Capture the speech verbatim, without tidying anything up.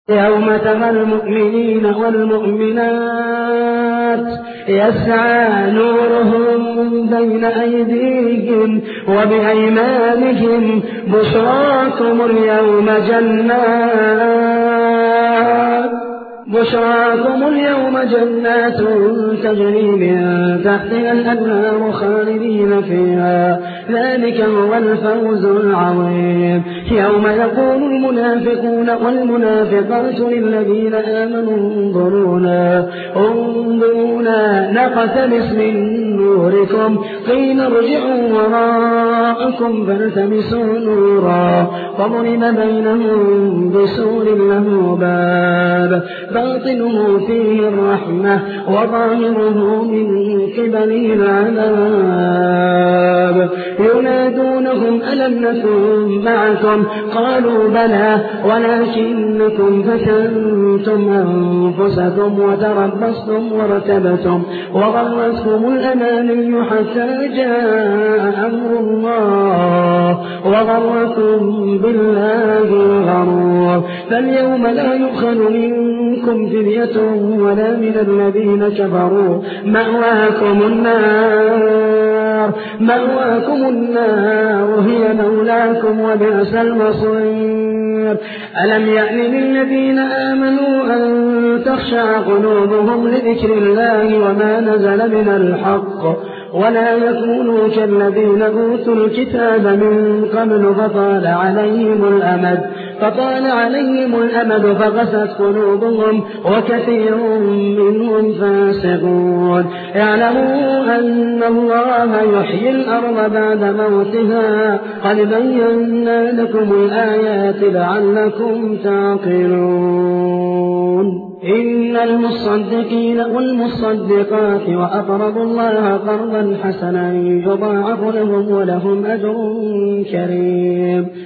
يوم ترى المؤمنين والمؤمنات يسعى نورهم بين أيديهم وبأيمانهم بشراكم اليوم جنات بشراكم اليوم جنات تجري من تحتها الأنهار خالدين فيها ذلك هو الفوز العظيم. يوم يقول المنافقون والمنافقات للذين آمنوا انظرونا انظرونا نقتبس من نوركم قيل ارجعوا وراءكم فالتمسوا نورا فضرب بينهم بسور له باب باطنه فيه الرحمة وظاهره من قبله العذاب ينادونهم ألم نكن معكم قالوا بلى ولكنكم فتنتم أنفسكم وتربصتم وارتبتم وغرتكم الأماني حتى جاء أمر الله وغركم بالله الغرور فاليوم لا يؤخذ منكم فدية ولا من الذين كفروا مأواكم النار مأواكم النار هي مولاكم وبئس المصير. ألم يأن للذين آمنوا أن تخشع قلوبهم لذكر الله وما نزل من الحق ولا يكونوا كالذين أوتوا الكتاب من قبل فطال عليهم الأمد فطال عليهم الأمد فقست قلوبهم وكثير منهم فاسقون. اعلموا أن الله يحيي الأرض بعد موتها قد بينا لكم الآيات لعلكم تعقلون. إن المصدقين والمصدقات وأقرضوا الله قرضا حسنا يضاعف لهم ولهم أجر كريم.